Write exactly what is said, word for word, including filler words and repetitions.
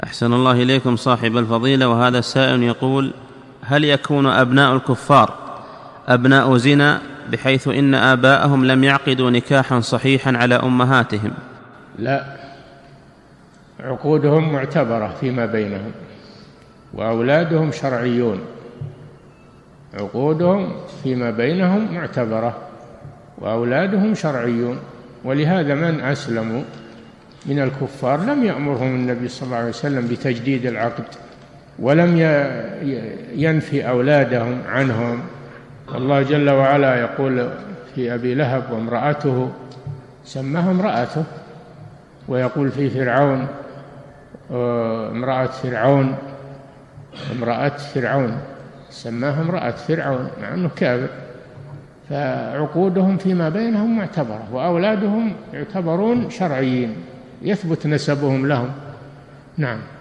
أحسن الله إليكم صاحب الفضيلة. وهذا السائل يقول: هل يكون أبناء الكفار أبناء زنا بحيث إن آباءهم لم يعقدوا نكاحا صحيحا على أمهاتهم؟ لا، عقودهم معتبرة فيما بينهم، وأولادهم شرعيون. عقودهم فيما بينهم معتبرة وأولادهم شرعيون. ولهذا من أسلموا من الكفار لم يأمرهم النبي صلى الله عليه وسلم بتجديد العقد، ولم ينفي أولادهم عنهم. الله جل وعلا يقول في أبي لهب وامرأته، سماها امرأته، ويقول في فرعون امرأة فرعون امرأة فرعون سماها امرأة فرعون مع أنه كافر. فعقودهم فيما بينهم معتبرة، وأولادهم يعتبرون شرعيين يثبت نسبهم لهم. نعم.